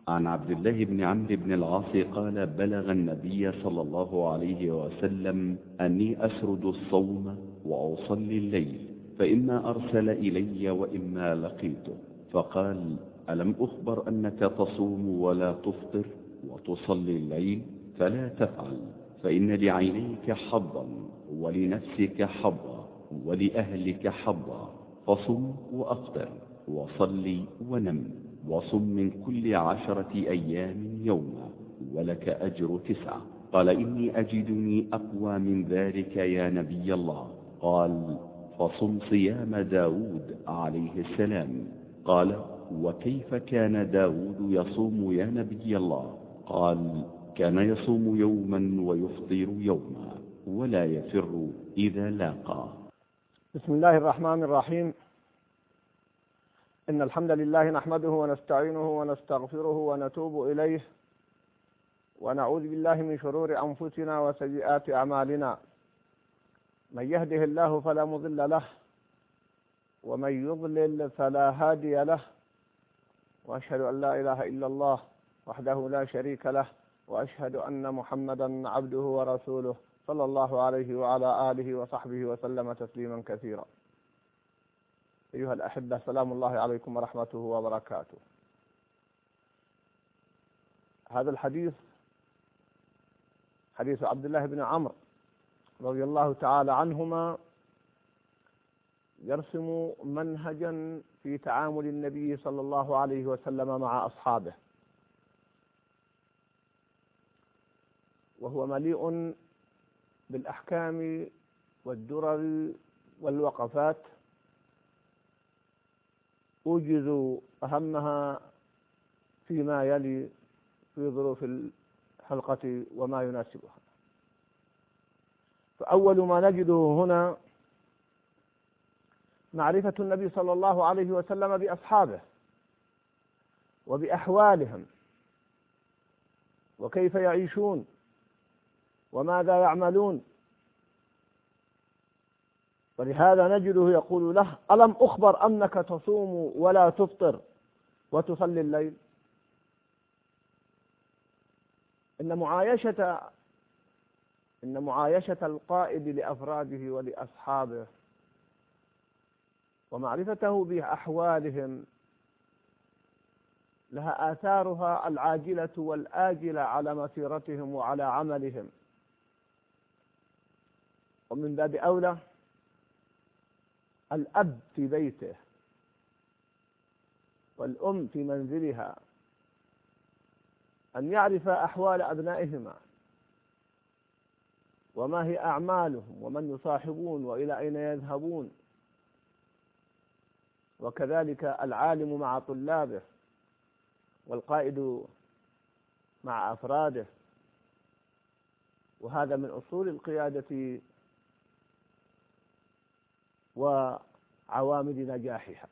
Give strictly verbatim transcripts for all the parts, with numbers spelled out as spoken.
عن عبد الله بن عمرو بن العاص قال بلغ النبي صلى الله عليه وسلم أني أسرد الصوم وأصلي الليل، فإما أرسل إلي وإما لقيته، فقال ألم أخبر أنك تصوم ولا تفطر وتصلي الليل؟ فلا تفعل، فإن لعينيك حظا ولنفسك حظا ولأهلك حظا، فصم وأفطر وصلي ونم، وصم من كل عشرة أيام يوما ولك أجر تسعة. قال إني أجدني أقوى من ذلك يا نبي الله. قال فصم صيام داود عليه السلام. قال وكيف كان داود يصوم يا نبي الله؟ قال كان يصوم يوما ويفطر يوما ولا يفر إذا لاقى. بسم الله الرحمن الرحيم. إن الحمد لله نحمده ونستعينه ونستغفره ونتوب إليه، ونعوذ بالله من شرور أنفسنا وسيئات أعمالنا. من يهده الله فلا مضل له، ومن يضلل فلا هادي له، وأشهد أن لا إله إلا الله وحده لا شريك له، وأشهد أن محمدا عبده ورسوله صلى الله عليه وعلى آله وصحبه وسلم تسليما كثيرا. أيها الأحبة، سلام الله عليكم ورحمته وبركاته. هذا الحديث حديث عبد الله بن عمرو رضي الله تعالى عنهما، يرسم منهجا في تعامل النبي صلى الله عليه وسلم مع أصحابه، وهو مليء بالأحكام والدرر والوقفات، أوجز أهمها فيما يلي في ظروف الحلقة وما يناسبها. فأول ما نجده هنا معرفة النبي صلى الله عليه وسلم بأصحابه وبأحوالهم وكيف يعيشون وماذا يعملون. ولهذا نجده يقول له ألم أخبر أنك تصوم ولا تفطر وتصلي الليل؟ إن معايشة إن معايشة القائد لأفراده ولأصحابه ومعرفته بأحوالهم لها آثارها العاجلة والآجلة على مسيرتهم وعلى عملهم. ومن باب أولى الأب في بيته والأم في منزلها أن يعرف أحوال أبنائهما وما هي أعمالهم ومن يصاحبون وإلى أين يذهبون، وكذلك العالم مع طلابه والقائد مع أفراده، وهذا من أصول القيادة وعوامل نجاحها.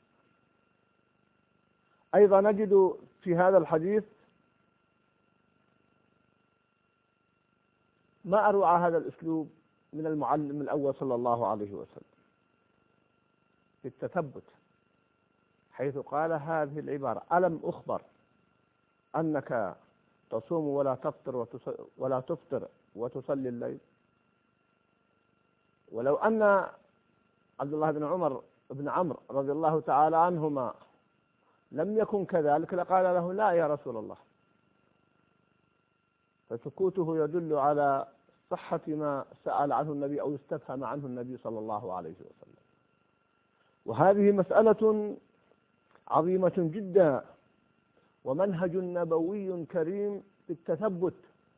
أيضا نجد في هذا الحديث ما أروع هذا الأسلوب من المعلم الأول صلى الله عليه وسلم في التثبت، حيث قال هذه العبارة ألم أخبر أنك تصوم ولا تفطر ولا تفطر وتصلي الليل؟ ولو أن عبد الله بن عمر بن عمرو رضي الله تعالى عنهما لم يكن كذلك لقال له لا يا رسول الله، فسكوته يدل على صحة ما سأل عنه النبي أو استفهم عنه النبي صلى الله عليه وسلم. وهذه مسألة عظيمة جدا ومنهج نبوي كريم في التثبت.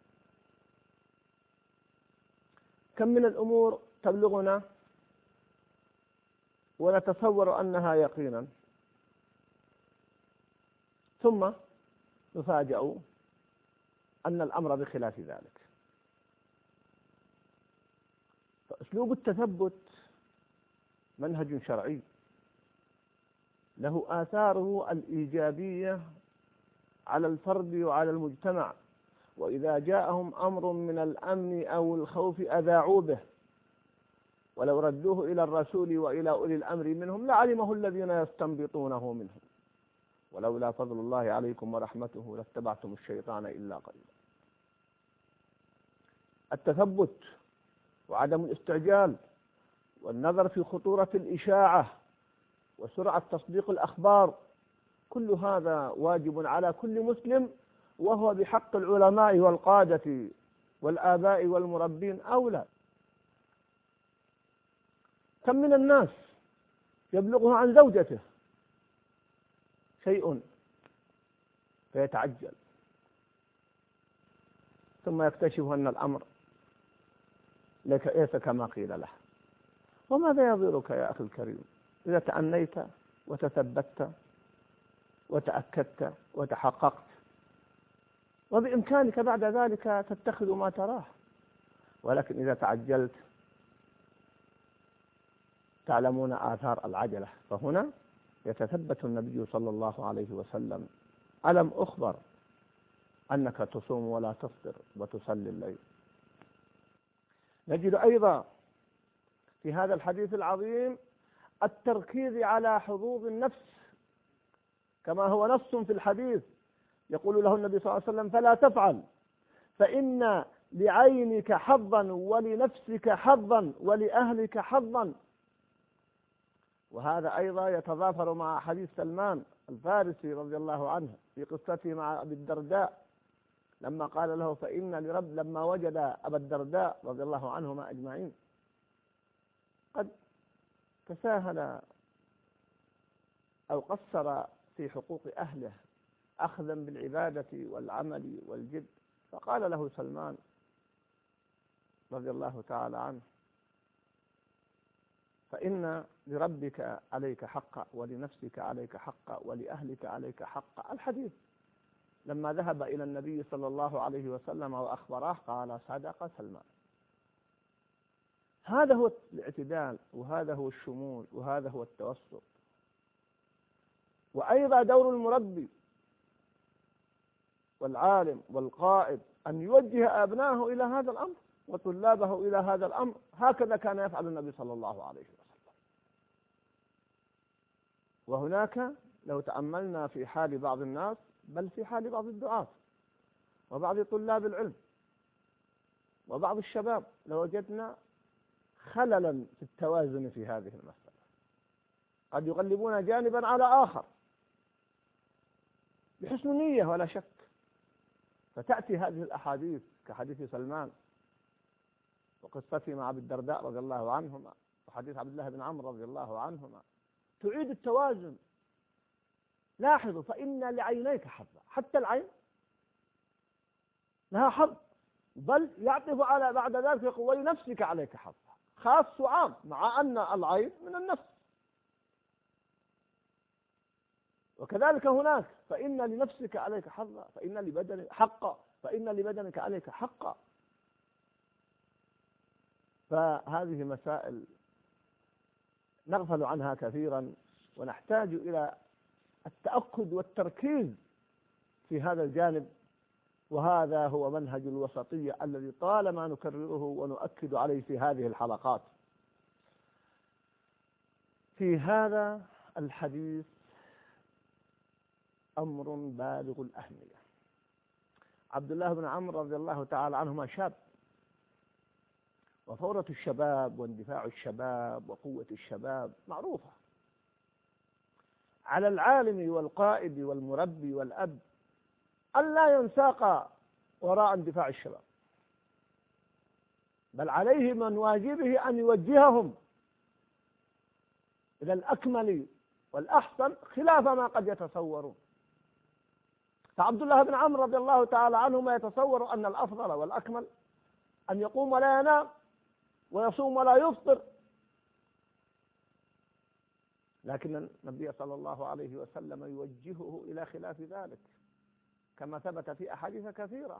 كم من الأمور تبلغنا ونتصور أنها يقينا، ثم نفاجأ أن الأمر بخلاف ذلك. فأسلوب التثبت منهج شرعي له آثاره الإيجابية على الفرد وعلى المجتمع، وإذا جاءهم أمر من الأمن أو الخوف أذاعوا به، ولو ردوه إلى الرسول وإلى أولي الأمر منهم لعلمه الذين يستنبطونه منهم. ولولا فضل الله عليكم ورحمته لاتبعتم الشيطان إلا قليلا. التثبت وعدم الاستعجال والنظر في خطورة الإشاعة وسرعة تصديق الأخبار، كل هذا واجب على كل مسلم، وهو بحق العلماء والقادة والآباء والمربين أولى. كم من الناس يبلغه عن زوجته شيء فيتعجل، ثم يكتشف أن الأمر ليس كما قيل له. وماذا يضرك يا أخي الكريم إذا تأنيت وتثبت وتأكدت وتحققت، وبإمكانك بعد ذلك تتخذ ما تراه. ولكن إذا تعجلت تعلمون آثار العجلة. فهنا يتثبت النبي صلى الله عليه وسلم: ألم أخبر أنك تصوم ولا تفطر وتصلي الليل. نجد أيضا في هذا الحديث العظيم التركيز على حظوظ النفس، كما هو نص في الحديث يقول له النبي صلى الله عليه وسلم: فلا تفعل فإن لعينك حظا ولنفسك حظا ولأهلك حظا. وهذا أيضا يتضافر مع حديث سلمان الفارسي رضي الله عنه في قصته مع أبي الدرداء، لما قال له: فإن لرب لما وجد أبا الدرداء رضي الله عنهما أجمعين قد تساهل أو قصر في حقوق أهله أخذا بالعبادة والعمل والجد، فقال له سلمان رضي الله تعالى عنه: فإن لربك عليك حقا ولنفسك عليك حقا ولأهلك عليك حقا. الحديث لما ذهب إلى النبي صلى الله عليه وسلم وأخبره قال: صدق سلمان. هذا هو الاعتدال، وهذا هو الشمول، وهذا هو التوسط. وأيضا دور المربي والعالم والقائد أن يوجه أبنائه إلى هذا الأمر وطلابه إلى هذا الأمر. هكذا كان يفعل النبي صلى الله عليه وسلم. وهناك لو تأملنا في حال بعض الناس، بل في حال بعض الدعاة وبعض طلاب العلم وبعض الشباب، لوجدنا خللا في التوازن في هذه المسألة. قد يغلبون جانبا على آخر بحسن نية ولا شك، فتأتي هذه الأحاديث كحديث سلمان وقصته مع أبي الدرداء رضي الله عنهما وحديث عبد الله بن عمرو رضي الله عنهما تعيد التوازن. لاحظوا: فإن لعينيك حظا. حتى العين لها حظ، بل يعطف على بعد ذلك يقول: ولنفسك عليك حظا، خاص وعام، مع أن العين من النفس. وكذلك هناك: فإن لنفسك عليك حظا، فإن لبدنك حقا، فإن لبدنك عليك حقا. فهذه مسائل نغفل عنها كثيرا، ونحتاج إلى التأكد والتركيز في هذا الجانب. وهذا هو منهج الوسطية الذي طالما نكرره ونؤكد عليه في هذه الحلقات. في هذا الحديث أمر بالغ الأهمية. عبد الله بن عمرو رضي الله تعالى عنهما شاب، وفورة الشباب واندفاع الشباب وقوة الشباب معروفة. على العالم والقائد والمربي والأب أن لا ينساق وراء اندفاع الشباب، بل عليه من واجبه أن يوجههم إلى الأكمل والأحسن خلاف ما قد يتصورون. فعبد الله بن عمرو رضي الله تعالى عنهما يتصور أن الأفضل والأكمل أن يقوم ولا ينام ويصوم ولا يفطر، لكن النبي صلى الله عليه وسلم يوجهه إلى خلاف ذلك كما ثبت في أحاديث كثيرة.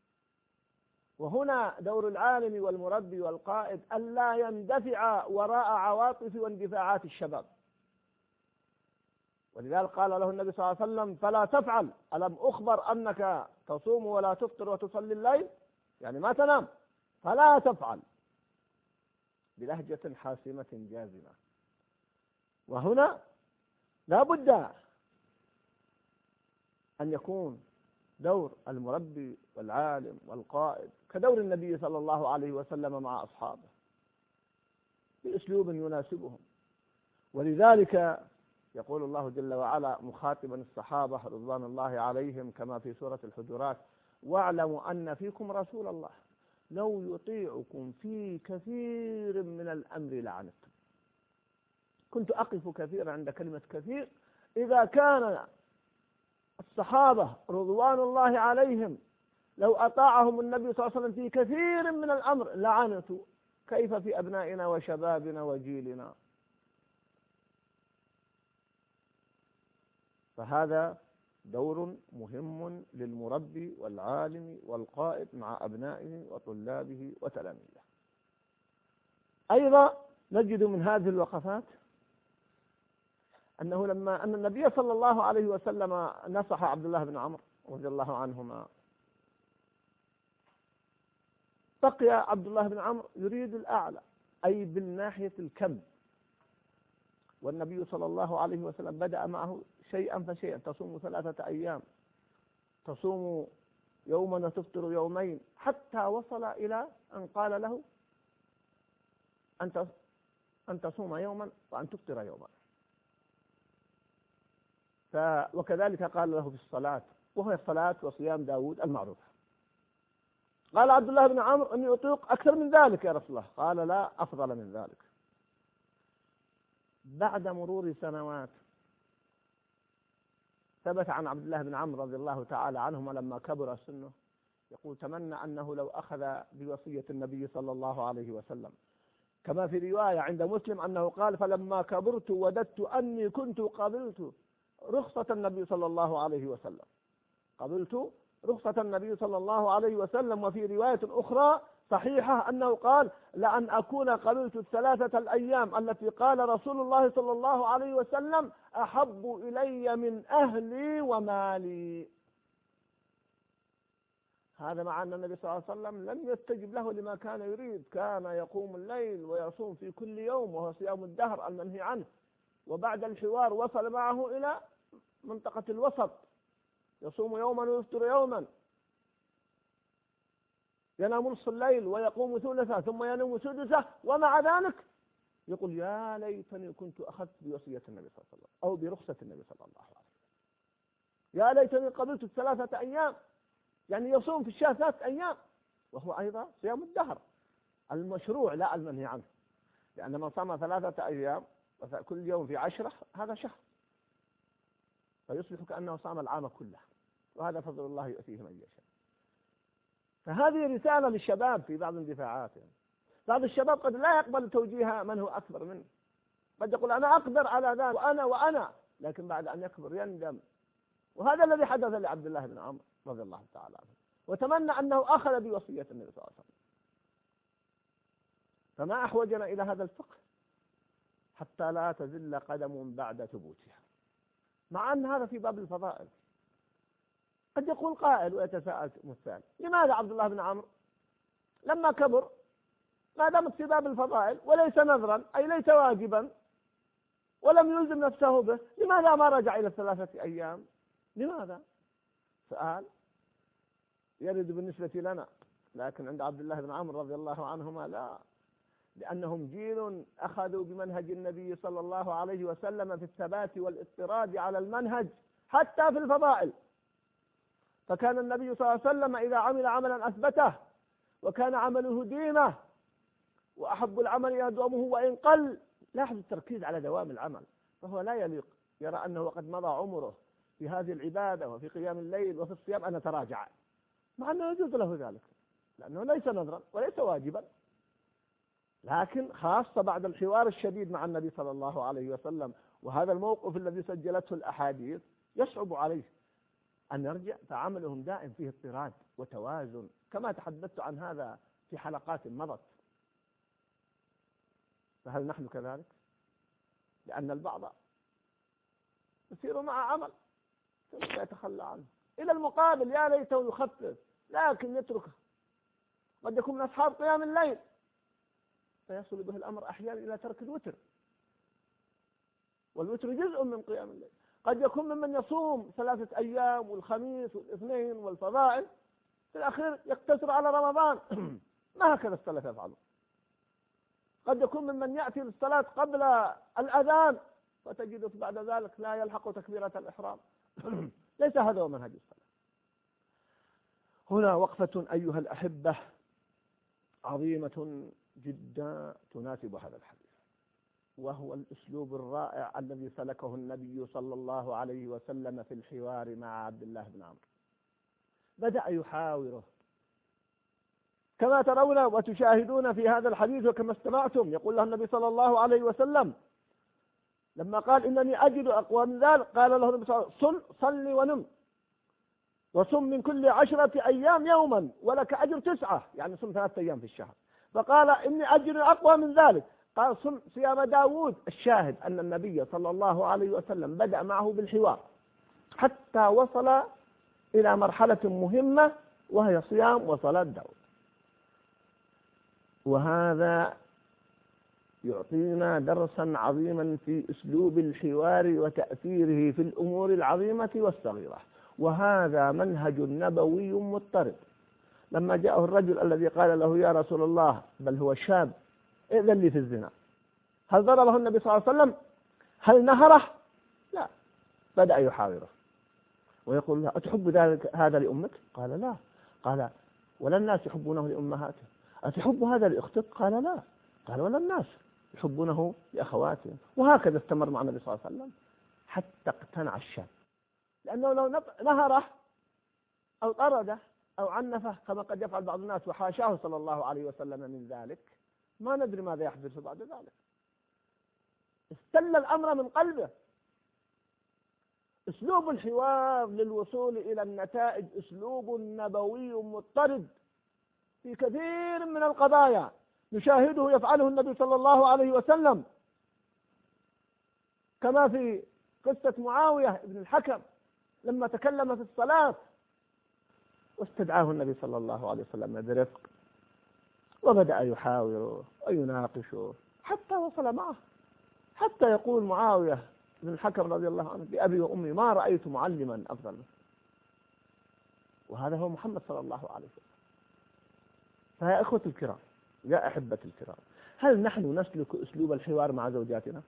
وهنا دور العالم والمربي والقائد ألا يندفع وراء عواطف واندفاعات الشباب. ولذلك قال له النبي صلى الله عليه وسلم: فلا تفعل، ألم أخبر أنك تصوم ولا تفطر وتصلي الليل، يعني ما تنام، فلا تفعل، بلهجة حاسمة جازمة. وهنا لا بد أن يكون دور المربي والعالم والقائد كدور النبي صلى الله عليه وسلم مع أصحابه بأسلوب يناسبهم. ولذلك يقول الله جل وعلا مخاطبا الصحابة رضوان الله عليهم كما في سورة الحجرات: واعلموا أن فيكم رسول الله لو يطيعكم في كثير من الأمر لعنتم. كنت أقف كثيرا عند كلمة كثير. إذا كان الصحابة رضوان الله عليهم لو أطاعهم النبي صلى الله عليه وسلم في كثير من الأمر لعنتوا، كيف في أبنائنا وشبابنا وجيلنا؟ فهذا دور مهم للمربي والعالم والقائد مع أبنائه وطلابه وتلاميذه. أيضا نجد من هذه الوقفات أنه لما أن النبي صلى الله عليه وسلم نصح عبد الله بن عمرو رضي الله عنهما، بقي عبد الله بن عمرو يريد الأعلى أي بالناحية الكم، والنبي صلى الله عليه وسلم بدأ معه شيئا فشيئا: تصوم ثلاثة أيام، تصوم يوما وتفطر يومين، حتى وصل إلى أن قال له أن تصوم يوما وأن تفطر يوما. وكذلك قال له في الصلاة، وهي الصلاة وصيام داود المعروف. قال عبد الله بن عمرو: أني أطيق أكثر من ذلك يا رسول الله. قال: لا، أفضل من ذلك. بعد مرور سنوات ثبت عن عبد الله بن عمرو رضي الله تعالى عنهما لما كبر سنه يقول: تمنى أنه لو أخذ بوصية النبي صلى الله عليه وسلم، كما في رواية عند مسلم أنه قال: فلما كبرت وددت أني كنت قبلت رخصة النبي صلى الله عليه وسلم، قبلت رخصة النبي صلى الله عليه وسلم. وفي رواية أخرى صحيحة أنه قال: لأن أكون قبلت الثلاثة الأيام التي قال رسول الله صلى الله عليه وسلم أحب إلي من أهلي ومالي. هذا مع أن النبي صلى الله عليه وسلم لم يستجب له لما كان يريد، كان يقوم الليل ويصوم في كل يوم وهو صيام الدهر المنهي عنه، وبعد الحوار وصل معه إلى منطقة الوسط، يصوم يوما ويفطر يوما، ينام نصف الليل ويقوم ثلثه ثم ينام سدسه، ومع ذلك يقول: يا ليتني كنت أخذت بوصية النبي صلى الله عليه وسلم أو برخصة النبي صلى الله عليه وسلم، يا ليتني قبلت الثلاثة أيام، يعني يصوم في الشهر ثلاثة أيام، وهو أيضا صيام الدهر المشروع لا المنهي عنه، لأن من صام ثلاثة أيام كل يوم في عشرة هذا شهر، فيصبح كأنه صام العام كله، وهذا فضل الله يؤتيه من يشاء. فهذه رسالة للشباب في بعض اندفاعاتهم. بعض الشباب قد لا يقبل توجيه من هو أكبر منه، قد يقول: أنا أقدر على ذلك وأنا وأنا، لكن بعد أن يكبر يندم. وهذا الذي حدث لعبد الله بن عمرو رضي الله تعالى عنه، وتمنى أنه أخذ بوصية النبي صلى الله عليه وسلم. فما أحوجنا إلى هذا الفقه حتى لا تزل قدم بعد ثبوتها، مع أن هذا في باب الفضائل. قد يقول قائل ويتساءل مثال: لماذا عبد الله بن عمرو لما كبر ما دامت في باب الفضائل وليس نذرا أي ليس واجبا ولم يلزم نفسه به، لماذا ما رجع إلى الثلاثة أيام؟ لماذا؟ سؤال يرد بالنسبة لنا، لكن عند عبد الله بن عمرو رضي الله عنهما لا، لأنهم جيل أخذوا بمنهج النبي صلى الله عليه وسلم في الثبات والاضطراد على المنهج حتى في الفضائل. فكان النبي صلى الله عليه وسلم إذا عمل عملا أثبته، وكان عمله دينه، وأحب العمل إلى دوامه وإن قل. لاحظ التركيز على دوام العمل، فهو لا يليق يرى أنه قد مضى عمره في هذه العبادة وفي قيام الليل وفي الصيام أن يتراجع، مع أنه يجوز له ذلك لأنه ليس نذرا وليس واجبا، لكن خاصة بعد الحوار الشديد مع النبي صلى الله عليه وسلم وهذا الموقف الذي سجلته الأحاديث يصعب عليه أن يرجع، فعملهم دائم فيه اضطراد وتوازن، كما تحدثت عن هذا في حلقات مضت. فهل نحن كذلك؟ لأن البعض يسير مع عمل ثم يتخلى عنه، إلى المقابل يا ليته يخفف لكن يتركه. قد يكون من أصحاب قيام الليل فيصل به الأمر أحيانا إلى ترك الوتر، والوتر جزء من قيام الليل. قد يكون ممن يصوم ثلاثة أيام والخميس والاثنين والفضائل، في الأخير يقتصر على رمضان. ما هكذا السلف يفعلون. قد يكون ممن يأتي للصلاة قبل الأذان وتجده بعد ذلك لا يلحق تكبيرة الإحرام. ليس هذا هو منهج السلف. هنا وقفة أيها الأحبة عظيمة جدا تناسب هذا الحديث، وهو الأسلوب الرائع الذي سلكه النبي صلى الله عليه وسلم في الحوار مع عبد الله بن عمرو. بدأ يحاوره كما ترون وتشاهدون في هذا الحديث، وكما استمعتم يقول له النبي صلى الله عليه وسلم لما قال إنني أجد أقوى من ذلك، قال له النبي صلى الله عليه وسلم صل صل ونم وصم من كل عشرة أيام يوما ولك أجر تسعة، يعني صم ثلاثة أيام في الشهر. فقال إني أجر أقوى من ذلك، قال صم صيام داود. الشاهد أن النبي صلى الله عليه وسلم بدأ معه بالحوار حتى وصل إلى مرحلة مهمة وهي صيام وصلاة داود. وهذا يعطينا درسا عظيما في أسلوب الحوار وتأثيره في الأمور العظيمة والصغيرة، وهذا منهج نبوي مضطرد. لما جاءه الرجل الذي قال له يا رسول الله، بل هو شاب، إذن لي في الزنا، هل ضربه النبي صلى الله عليه وسلم؟ هل نهره؟ لا، بدأ يحاوره ويقول له أتحب ذلك هذا لأمك؟ قال لا. قال ولا الناس يحبونه لأمهاتهم؟ أتحب هذا لأختك؟ قال لا. قال ولا الناس يحبونه لأخواتهم. وهكذا استمر مع النبي صلى الله عليه وسلم حتى اقتنع الشاب، لأنه لو نهره أو طرده أو عنفه كما قد يفعل بعض الناس وحاشاه صلى الله عليه وسلم من ذلك، ما ندري ماذا يحدث بعد ذلك. استل الأمر من قلبه. أسلوب الحوار للوصول إلى النتائج أسلوب نبوي مضطرد في كثير من القضايا نشاهده يفعله النبي صلى الله عليه وسلم، كما في قصة معاوية بن الحكم لما تكلم في الصلاة واستدعاه النبي صلى الله عليه وسلم برفق وبدأ يحاوره ويناقشه حتى وصل معه، حتى يقول معاوية بن الحكم رضي الله عنه بأبي وأمي ما رأيت معلما أفضل منه. وهذا هو محمد صلى الله عليه وسلم. فيا إخوة الكرام، يا أحبة الكرام، هل نحن نسلك أسلوب الحوار مع زوجاتنا؟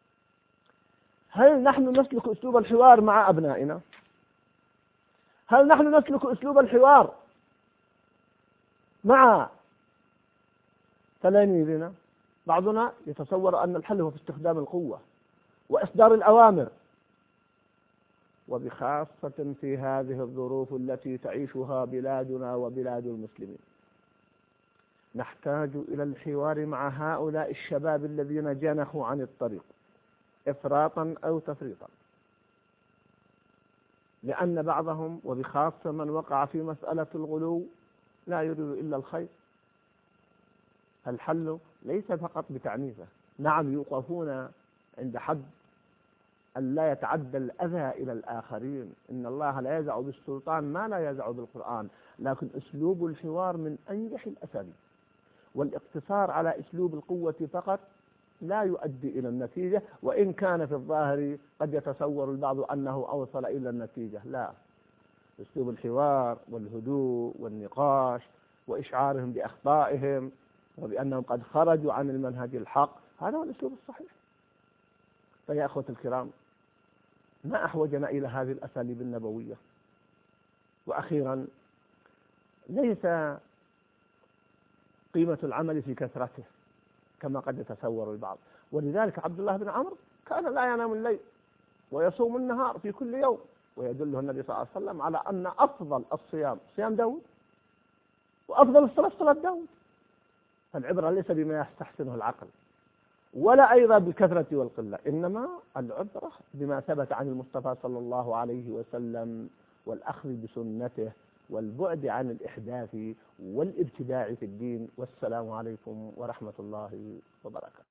هل نحن نسلك أسلوب الحوار مع أبنائنا؟ هل نحن نسلك أسلوب الحوار مع تلاميذنا؟ بعضنا يتصور أن الحل هو في استخدام القوة وإصدار الأوامر، وبخاصة في هذه الظروف التي تعيشها بلادنا وبلاد المسلمين نحتاج إلى الحوار مع هؤلاء الشباب الذين جنحوا عن الطريق إفراطا أو تفريطا، لأن بعضهم وبخاصة من وقع في مسألة الغلو لا يريد إلا الخير. الحل ليس فقط بتعنيفه، نعم يوقفون عند حد أن لا يتعدى الأذى إلى الآخرين، إن الله لا يزع بالسلطان ما لا يزع بالقرآن، لكن أسلوب الحوار من أنجح الأساليب، والاقتصار على أسلوب القوة فقط لا يؤدي إلى النتيجة، وإن كان في الظاهر قد يتصور البعض أنه أوصل إلى النتيجة. لا، أسلوب الحوار والهدوء والنقاش وإشعارهم بأخطائهم وبأنهم قد خرجوا عن المنهج الحق، هذا هو الأسلوب الصحيح. فيا أخوة الكرام، ما أحوجنا إلى هذه الأساليب النبوية. وأخيرا، ليس قيمة العمل في كثرته كما قد يتصور البعض، ولذلك عبد الله بن عمرو كان لا ينام الليل ويصوم النهار في كل يوم، ويدله النبي صلى الله عليه وسلم على أن أفضل الصيام صيام داود وأفضل الصلاة صلاة داود. فالعبرة ليس بما يستحسنه العقل ولا أيضا بالكثرة والقلة، إنما العبرة بما ثبت عن المصطفى صلى الله عليه وسلم والأخذ بسنته والبعد عن الإحداث والابتداع في الدين. والسلام عليكم ورحمة الله وبركاته.